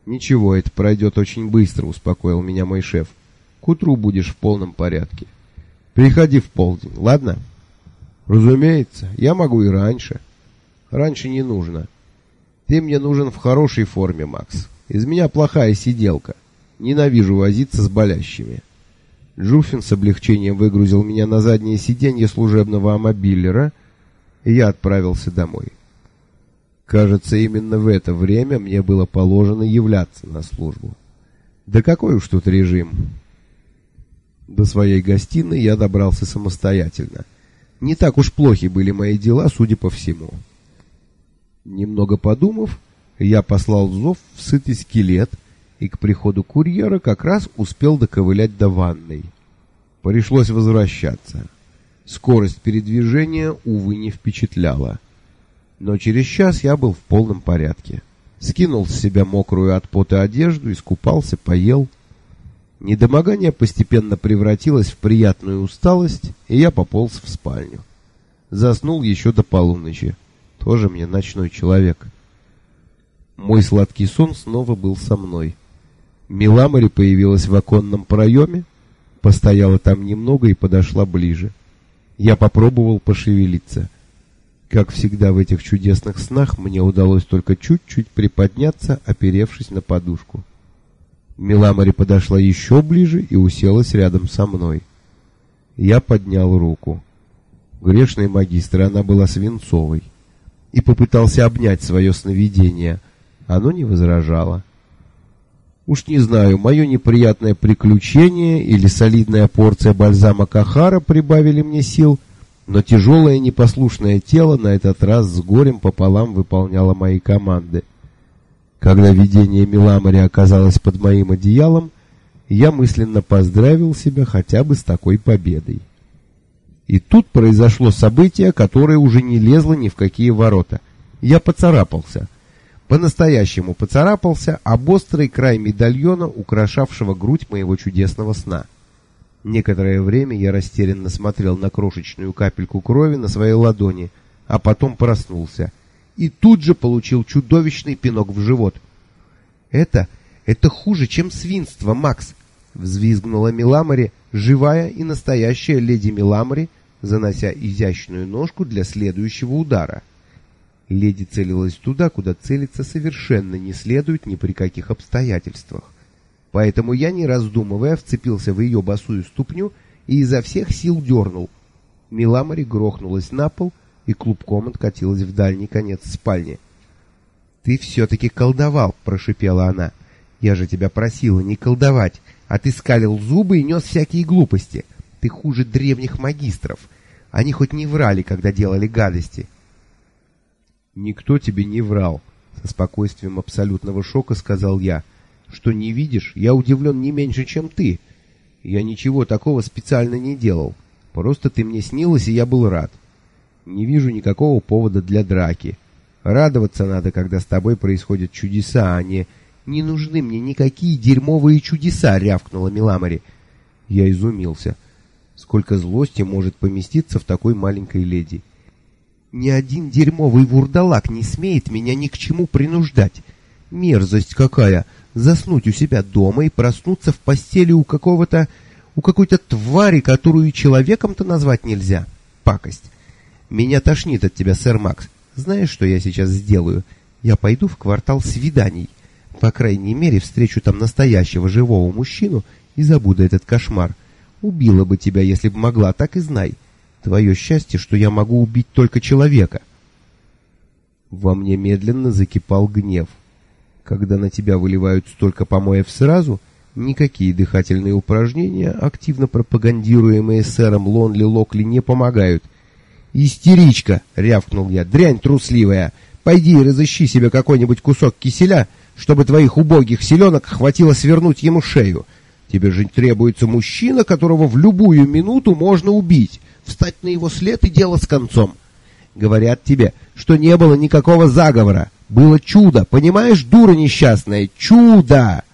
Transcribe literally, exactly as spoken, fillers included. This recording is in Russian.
«Ничего, это пройдет очень быстро», — успокоил меня мой шеф. «К утру будешь в полном порядке. Приходи в полдень, ладно?» «Разумеется, я могу и раньше». «Раньше не нужно. Ты мне нужен в хорошей форме, Макс. Из меня плохая сиделка. Ненавижу возиться с болящими». Джуффин с облегчением выгрузил меня на заднее сиденье служебного амобилера, и я отправился домой. Кажется, именно в это время мне было положено являться на службу. Да какой уж тут режим. До своей гостиной я добрался самостоятельно. Не так уж плохи были мои дела, судя по всему. Немного подумав, я послал зов в сытый скелет, и к приходу курьера как раз успел доковылять до ванной. Пришлось возвращаться. Скорость передвижения, увы, не впечатляла. Но через час я был в полном порядке. Скинул с себя мокрую от пота одежду, искупался, поел. Недомогание постепенно превратилось в приятную усталость, и я пополз в спальню. Заснул еще до полуночи. Тоже мне ночной человек. Мой сладкий сон снова был со мной. Миламари появилась в оконном проеме, постояла там немного и подошла ближе. Я попробовал пошевелиться. Как всегда в этих чудесных снах, мне удалось только чуть-чуть приподняться, оперевшись на подушку. Миламари подошла еще ближе и уселась рядом со мной. Я поднял руку. Грешный магистр, она была свинцовой. И попытался обнять свое сновидение. Оно не возражало. Уж не знаю, мое неприятное приключение или солидная порция бальзама Кахара прибавили мне сил, но тяжелое непослушное тело на этот раз с горем пополам выполняло мои команды. Когда видение Миламари оказалось под моим одеялом, я мысленно поздравил себя хотя бы с такой победой. И тут произошло событие, которое уже не лезло ни в какие ворота. Я поцарапался. По-настоящему поцарапался об острый край медальона, украшавшего грудь моего чудесного сна. Некоторое время я растерянно смотрел на крошечную капельку крови на своей ладони, а потом проснулся. И тут же получил чудовищный пинок в живот. «Это... это хуже, чем свинство, Макс!» — взвизгнула Миламари, живая и настоящая леди Миламари, занося изящную ножку для следующего удара. Леди целилась туда, куда целиться совершенно не следует ни при каких обстоятельствах. Поэтому я, не раздумывая, вцепился в ее босую ступню и изо всех сил дернул. Миламари грохнулась на пол и клубком откатилась в дальний конец спальни. «Ты все-таки колдовал», — прошипела она. «Я же тебя просила не колдовать, а ты скалил зубы и нес всякие глупости. Ты хуже древних магистров. Они хоть не врали, когда делали гадости». «Никто тебе не врал», — со спокойствием абсолютного шока сказал я. «Что не видишь, я удивлен не меньше, чем ты. Я ничего такого специально не делал. Просто ты мне снилась, и я был рад. Не вижу никакого повода для драки. Радоваться надо, когда с тобой происходят чудеса, а не... «Не нужны мне никакие дерьмовые чудеса», — рявкнула Миламари. Я изумился. Сколько злости может поместиться в такой маленькой леди? «Ни один дерьмовый вурдалак не смеет меня ни к чему принуждать. Мерзость какая! Заснуть у себя дома и проснуться в постели у какого-то... у какой-то твари, которую человеком-то назвать нельзя. Пакость! Меня тошнит от тебя, сэр Макс. Знаешь, что я сейчас сделаю? Я пойду в квартал свиданий. По крайней мере, встречу там настоящего живого мужчину и забуду этот кошмар. Убила бы тебя, если бы могла, так и знай. Твое счастье, что я могу убить только человека». Во мне медленно закипал гнев. Когда на тебя выливают столько помоев сразу, никакие дыхательные упражнения, активно пропагандируемые сэром Лонли Локли, не помогают. «Истеричка!» — рявкнул я. «Дрянь трусливая! Пойди и разыщи себе какой-нибудь кусок киселя, чтобы твоих убогих селенок хватило свернуть ему шею. Тебе же требуется мужчина, которого в любую минуту можно убить. Встать на его след и дело с концом. Говорят тебе, что не было никакого заговора. Было чудо, понимаешь, дура несчастная, чудо!»